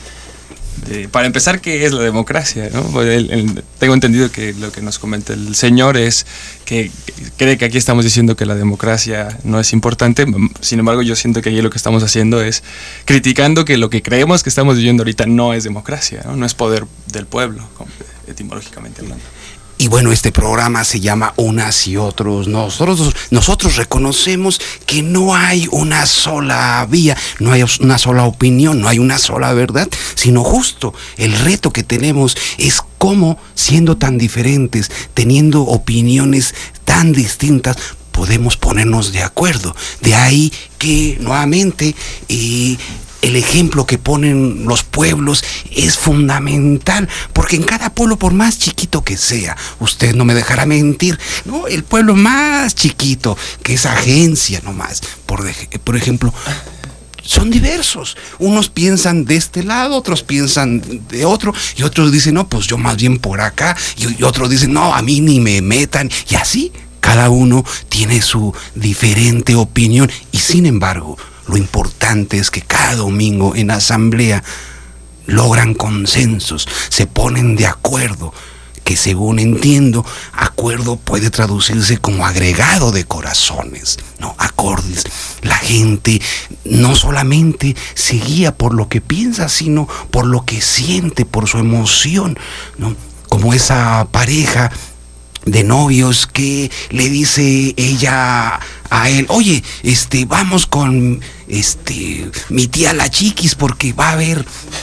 de, para empezar, ¿qué es la democracia, ¿no? El, el, tengo entendido que lo que nos comenta el señor es que cree que aquí estamos diciendo que la democracia no es importante. Sin embargo, yo siento que aquí lo que estamos haciendo es criticando que lo que creemos que estamos viviendo ahorita no es democracia, ¿no? No es poder del pueblo, etimológicamente hablando. Y bueno, este programa se llama Unas y Otros. Nosotros, nosotros reconocemos que no hay una sola vía, no hay una sola opinión, no hay una sola verdad, sino justo el reto que tenemos es cómo, siendo tan diferentes, teniendo opiniones tan distintas, podemos ponernos de acuerdo. De ahí que nuevamente eh, el ejemplo que ponen los pueblos es fundamental, porque en cada pueblo, por más chiquito que sea, usted no me dejará mentir, ¿no? El pueblo más chiquito, que es Agencia nomás, por, de, por ejemplo, son diversos. Unos piensan de este lado, otros piensan de otro, y otros dicen, no, pues yo más bien por acá, y, y otros dicen, no, a mí ni me metan, y así, cada uno tiene su diferente opinión, y sin embargo, lo importante es que cada domingo en asamblea logran consensos, se ponen de acuerdo, que según entiendo, acuerdo puede traducirse como agregado de corazones, ¿no? Acordes. La gente no solamente se guía por lo que piensa, sino por lo que siente, por su emoción, ¿no? Como esa pareja de novios que le dice ella a él, oye, este, vamos con este mi tía la Chiquis porque va a haber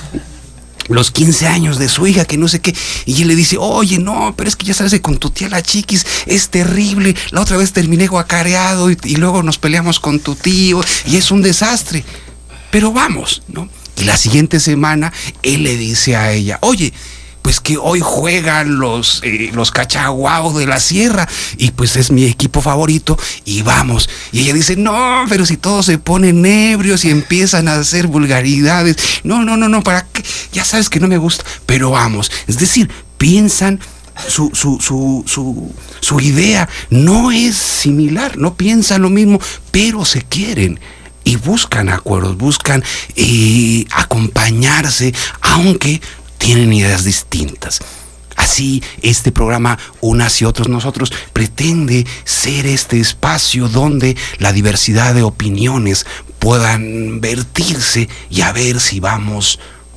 los quince años de su hija, que no sé qué, y él le dice, oye, no, pero es que ya sabes que con tu tía la Chiquis es terrible, la otra vez terminé guacareado y, y luego nos peleamos con tu tío y es un desastre, pero vamos, ¿no? Y la siguiente semana él le dice a ella, oye, pues que hoy juegan los, eh, los Cachaguao de la Sierra y pues es mi equipo favorito y vamos. Y ella dice, no, pero si todos se ponen ebrios y empiezan a hacer vulgaridades, no, no, no, no, ¿para qué? Ya sabes que no me gusta, pero vamos. Es decir, piensan, su, su, su, su, su idea no es similar, no piensan lo mismo, pero se quieren. Y buscan acuerdos, buscan eh, acompañarse, aunque tienen ideas distintas. Así, este programa Unas y Otros Nosotros pretende ser este espacio donde la diversidad de opiniones puedan vertirse y a ver si vamos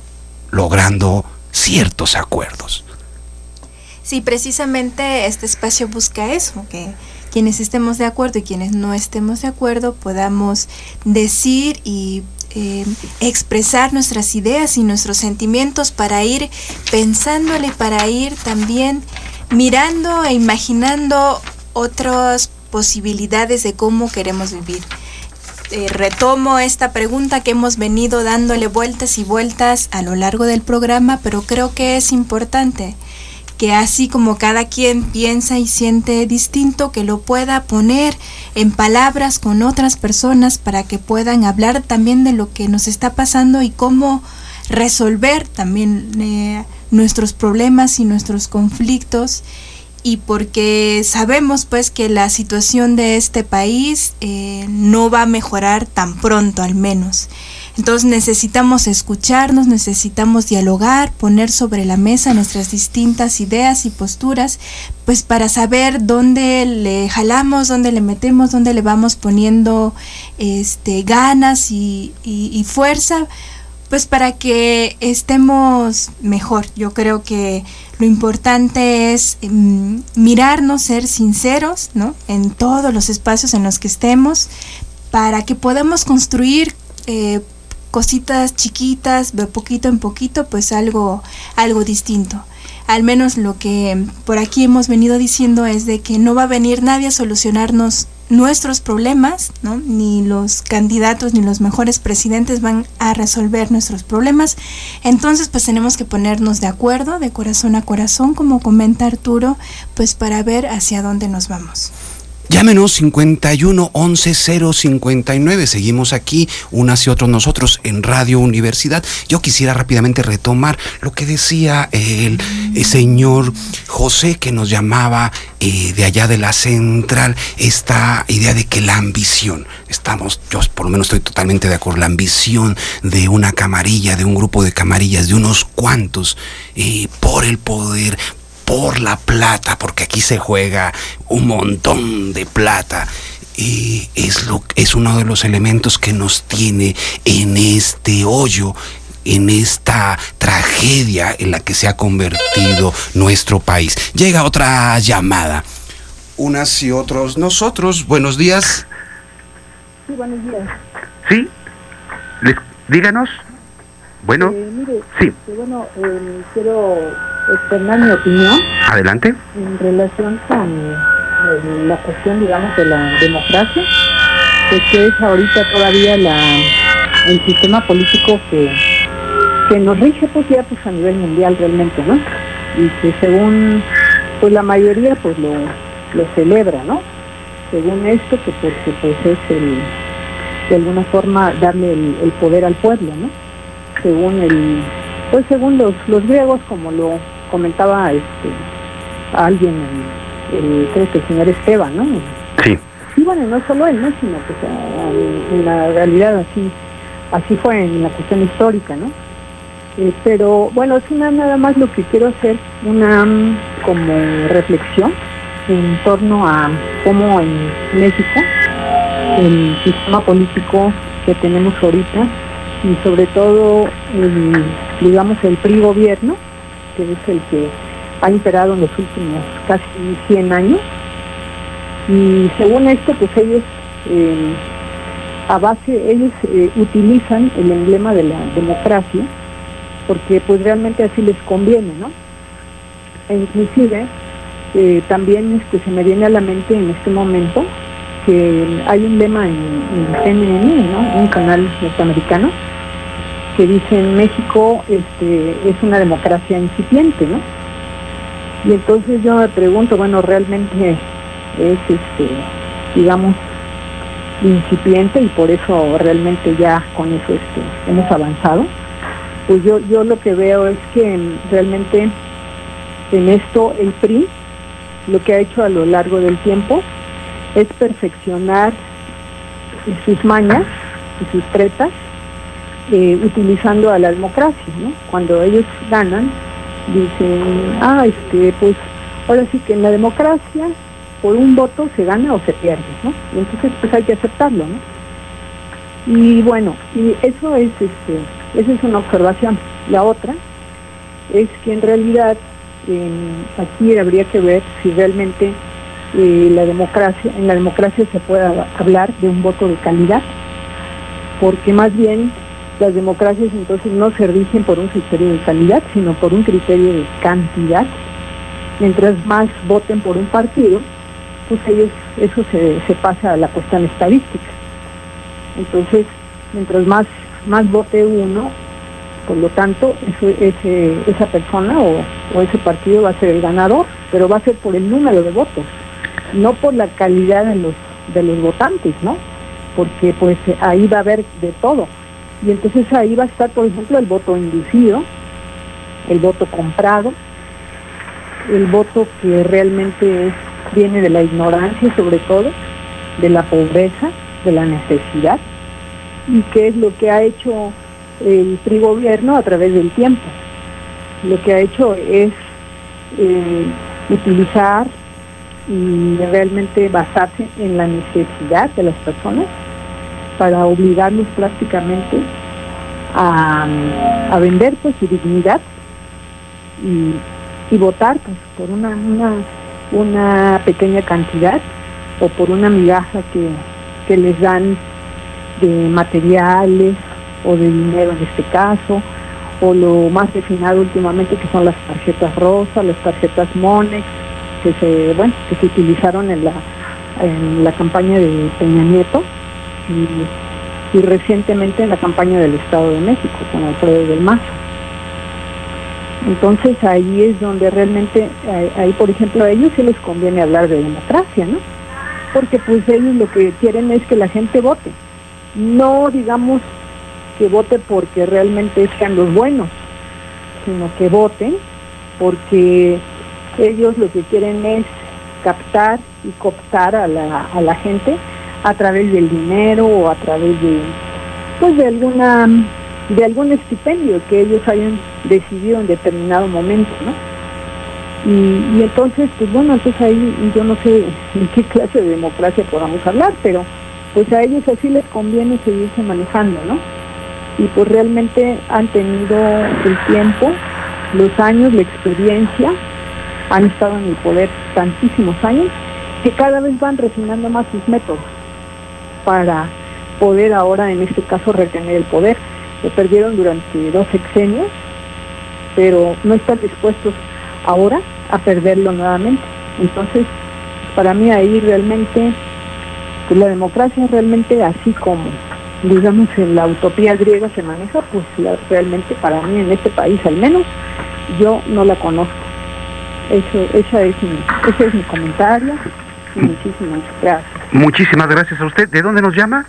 logrando ciertos acuerdos. Sí, precisamente este espacio busca eso, que quienes estemos de acuerdo y quienes no estemos de acuerdo podamos decir y Eh, expresar nuestras ideas y nuestros sentimientos para ir pensándole, para ir también mirando e imaginando otras posibilidades de cómo queremos vivir. Eh, retomo esta pregunta que hemos venido dándole vueltas y vueltas a lo largo del programa, pero creo que es importante que así como cada quien piensa y siente distinto, que lo pueda poner en palabras con otras personas para que puedan hablar también de lo que nos está pasando y cómo resolver también eh, nuestros problemas y nuestros conflictos, y porque sabemos pues que la situación de este país eh, no va a mejorar tan pronto, al menos. Entonces necesitamos escucharnos, necesitamos dialogar, poner sobre la mesa nuestras distintas ideas y posturas, pues para saber dónde le jalamos, dónde le metemos, dónde le vamos poniendo este, ganas y, y, y fuerza, pues para que estemos mejor. Yo creo que lo importante es um, mirarnos, ser sinceros, ¿no? En todos los espacios en los que estemos, para que podamos construir eh, cositas chiquitas, de poquito en poquito, pues algo, algo distinto. Al menos lo que por aquí hemos venido diciendo es de que no va a venir nadie a solucionarnos nuestros problemas, ¿no? Ni los candidatos ni los mejores presidentes van a resolver nuestros problemas. Entonces pues tenemos que ponernos de acuerdo, de corazón a corazón, como comenta Arturo, pues para ver hacia dónde nos vamos. Llámenos cincuenta y uno once cero cincuenta y nueve. Seguimos aquí, unas y otros nosotros, en Radio Universidad. Yo quisiera rápidamente retomar lo que decía el, el señor José, que nos llamaba eh, de allá de la central, esta idea de que la ambición, estamos, yo por lo menos estoy totalmente de acuerdo, la ambición de una camarilla, de un grupo de camarillas, de unos cuantos, eh, por el poder, por la plata, porque aquí se juega un montón de plata, eh, es, lo, es uno de los elementos que nos tiene en este hoyo, en esta tragedia en la que se ha convertido nuestro país. Llega otra llamada. Unas y otros nosotros. Buenos días. Sí, buenos días. Sí, Les, díganos. Bueno, eh, mire, sí. Este, bueno, eh, quiero externar mi opinión. Adelante. En relación con eh, la cuestión, digamos, de la democracia, pues que es ahorita todavía la el sistema político que, que nos rige, pues ya pues a nivel mundial realmente, ¿no? Y que según, pues la mayoría, pues lo, lo celebra, ¿no? Según esto, que porque pues es el, de alguna forma darle el, el poder al pueblo, ¿no? Según el, pues según los, los griegos, como lo comentaba este alguien, el, el, creo que el señor Esteban, ¿no? Sí. Y bueno, no solo él, ¿no? Sino que en, en la realidad así, así fue en la cuestión histórica, ¿no? Eh, pero bueno, es una, nada más lo que quiero hacer, una um, como reflexión en torno a cómo en México el sistema político que tenemos ahorita, y sobre todo el, digamos, el P R I gobierno, que es el que ha imperado en los últimos casi cien años, y según esto, pues ellos eh, a base, ellos eh, utilizan el emblema de la democracia, porque pues realmente así les conviene, ¿no? E inclusive eh, también este, se me viene a la mente en este momento que hay un lema en, en C N N, ¿no? Un canal norteamericano, que dice: en México este, es una democracia incipiente, ¿no? Y entonces yo me pregunto, bueno, realmente es, este, digamos, incipiente, y por eso realmente ya con eso este, hemos avanzado. Pues yo, yo lo que veo es que realmente en esto el P R I lo que ha hecho a lo largo del tiempo es perfeccionar sus mañas y sus tretas, eh, utilizando a la democracia, ¿no? Cuando ellos ganan, dicen, ah, este, pues ahora sí que en la democracia por un voto se gana o se pierde, ¿no? Y entonces pues hay que aceptarlo, ¿no? Y bueno, y eso es, este, esa es una observación. La otra es que en realidad eh, aquí habría que ver si realmente eh, la democracia, en la democracia se puede hablar de un voto de calidad, porque más bien las democracias entonces no se rigen por un criterio de calidad, sino por un criterio de cantidad. Mientras más voten por un partido, pues ellos, eso se, se pasa a la cuestión estadística. Entonces, mientras más, más vote uno, por lo tanto, eso, ese, esa persona o, o ese partido va a ser el ganador, pero va a ser por el número de votos, no por la calidad de los, de los votantes, ¿no? Porque pues ahí va a haber de todo. Y entonces ahí va a estar, por ejemplo, el voto inducido, el voto comprado, el voto que realmente es, viene de la ignorancia, sobre todo, de la pobreza, de la necesidad, y que es lo que ha hecho el P R I gobierno a través del tiempo. Lo que ha hecho es eh, utilizar y realmente basarse en la necesidad de las personas para obligarlos prácticamente a, a vender pues su dignidad y, y votar pues por una, una una pequeña cantidad o por una migaja que, que les dan de materiales o de dinero en este caso, o lo más refinado últimamente que son las tarjetas rosas, las tarjetas Monex, que se, bueno, que se utilizaron en la en la campaña de Peña Nieto y, y recientemente en la campaña del Estado de México con Alfredo del Mazo. Entonces ahí es donde realmente, ahí, ahí por ejemplo a ellos sí les conviene hablar de democracia, ¿no? porque pues ellos lo que quieren es que la gente vote, no digamos que vote porque realmente sean los buenos, sino que voten porque ellos lo que quieren es captar y cooptar a la, a la gente a través del dinero o a través de pues de alguna de algún estipendio que ellos hayan decidido en determinado momento, ¿no? Y, y entonces, pues bueno, entonces ahí yo no sé en qué clase de democracia podamos hablar, pero pues a ellos así les conviene seguirse manejando, ¿no? Y pues realmente han tenido el tiempo, los años, la experiencia, han estado en el poder tantísimos años, que cada vez van refinando más sus métodos para poder ahora, en este caso, retener el poder. Lo perdieron durante dos sexenios, pero no están dispuestos ahora a perderlo nuevamente. Entonces, para mí ahí realmente, pues la democracia realmente así como, digamos, en la utopía griega se maneja, pues la, realmente para mí en este país al menos, yo no la conozco. Eso, esa es mi, ese es mi comentario y muchísimas gracias. Muchísimas gracias a usted. ¿De dónde nos llama?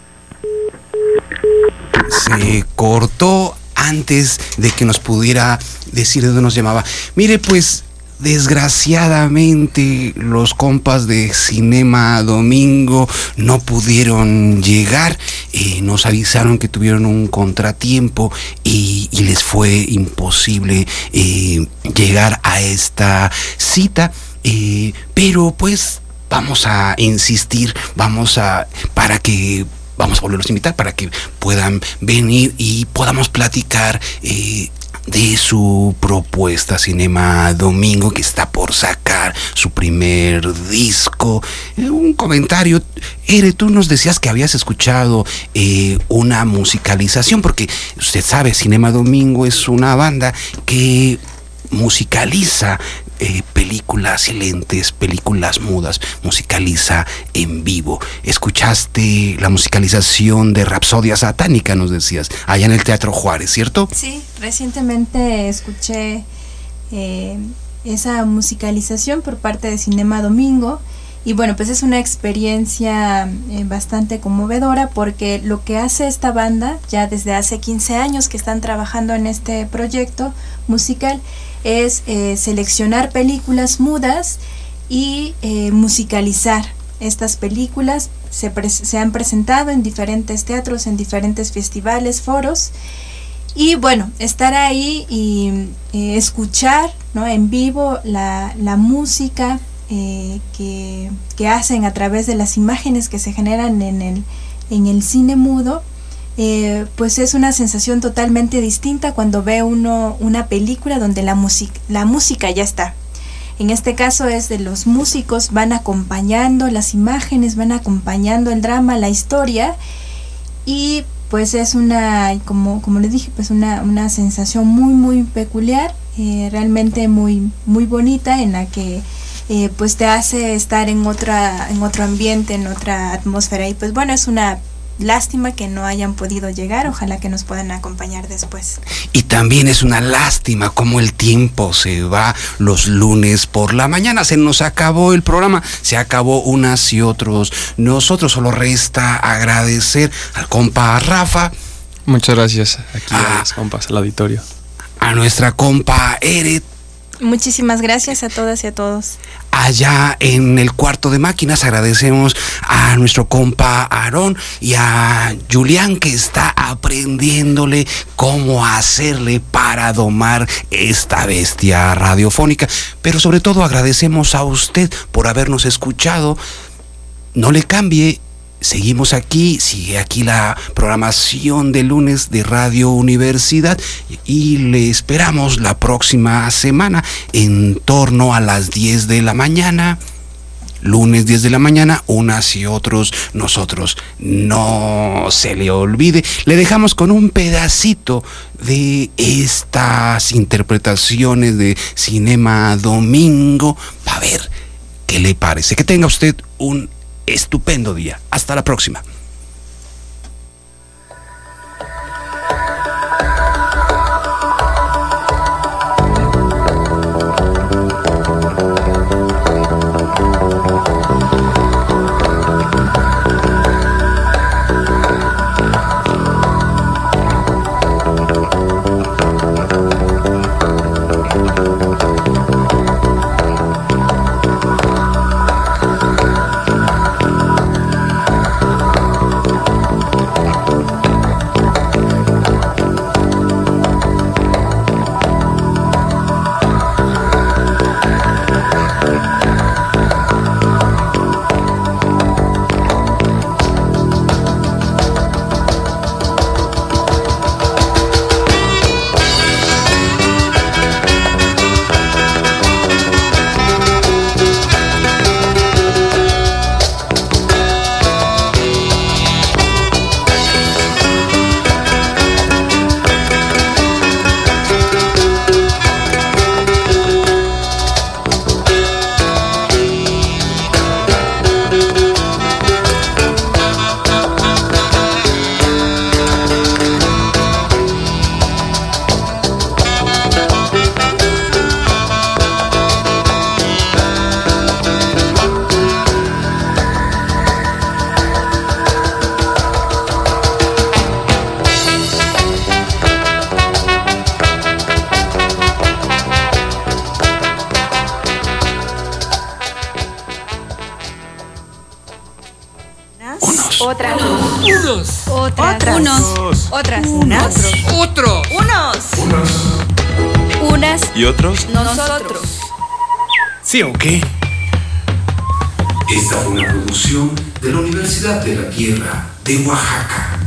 Se cortó antes de que nos pudiera decir de dónde nos llamaba. Mire, pues desgraciadamente los compas de Cinema Domingo no pudieron llegar. Eh, nos avisaron que tuvieron un contratiempo y, y les fue imposible eh, llegar a esta cita. Eh, pero pues vamos a insistir, vamos a para que vamos a volverlos a invitar para que puedan venir y podamos platicar eh, de su propuesta Cinema Domingo, que está por sacar su primer disco. Eh, un comentario, Ere, tú nos decías que habías escuchado eh, una musicalización, porque usted sabe, Cinema Domingo es una banda que musicaliza Eh, películas silentes, películas mudas, musicaliza en vivo. Escuchaste la musicalización de Rapsodia Satánica, nos decías, allá en el Teatro Juárez, ¿cierto? Sí, recientemente escuché eh, esa musicalización por parte de Cinema Domingo y bueno, pues es una experiencia eh, bastante conmovedora porque lo que hace esta banda, ya desde hace quince años que están trabajando en este proyecto musical, es eh, seleccionar películas mudas y eh, musicalizar estas películas. Se, pre- se han presentado en diferentes teatros, en diferentes festivales, foros, y bueno, estar ahí y eh, escuchar, ¿no?, en vivo la, la música eh, que, que hacen a través de las imágenes que se generan en el, en el cine mudo. Eh, pues es una sensación totalmente distinta cuando ve uno una película donde la música la música ya está. En este caso es de los músicos, van acompañando las imágenes, van acompañando el drama, la historia, y pues es una, como como les dije, pues una una sensación muy muy peculiar, eh, realmente muy muy bonita, en la que eh, pues te hace estar en otra en otro ambiente, en otra atmósfera. Y pues bueno, es una lástima que no hayan podido llegar, ojalá que nos puedan acompañar después. Y también es una lástima cómo el tiempo se va los lunes por la mañana. Se nos acabó el programa, se acabó unas y otros. Nosotros solo resta agradecer al compa Rafa. Muchas gracias aquí a, a los compas, al auditorio. A nuestra compa Eret. Muchísimas gracias a todas y a todos. Allá en el cuarto de máquinas agradecemos a nuestro compa Aarón y a Julián, que está aprendiéndole cómo hacerle para domar esta bestia radiofónica. Pero sobre todo agradecemos a usted por habernos escuchado. No le cambie. Seguimos aquí, sigue aquí la programación de lunes de Radio Universidad y le esperamos la próxima semana en torno a las diez de la mañana. Lunes diez de la mañana, unas y otros nosotros. No se le olvide, le dejamos con un pedacito de estas interpretaciones de Cinema Domingo. A ver qué le parece. Que tenga usted un estupendo día. Hasta la próxima. Otras. Unos. Otras. Unos. Otras. Unas. Otro. Unos. Unas. ¿Y otros? Nosotros. ¿Sí o qué? Esta fue una producción de la Universidad de la Tierra de Oaxaca.